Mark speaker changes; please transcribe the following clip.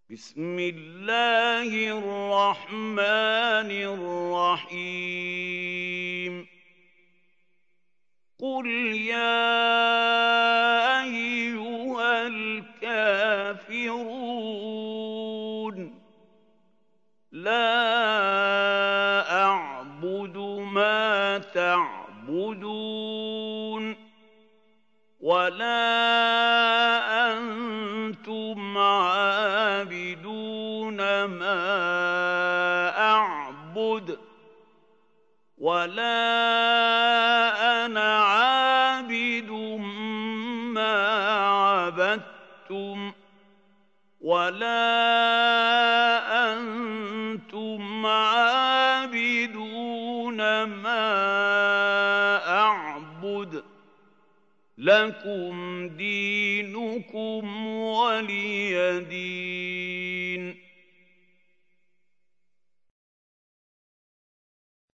Speaker 1: بسم الله الرحمن الرحيم قل يا أيها الكافرون لا أعبد ما تعبدون ولا أنتم عابدون ما أعبد ولا أنا عابد ما عبدتم ولا أنتم عابدون ما أعبد لكم دينكم ولي دين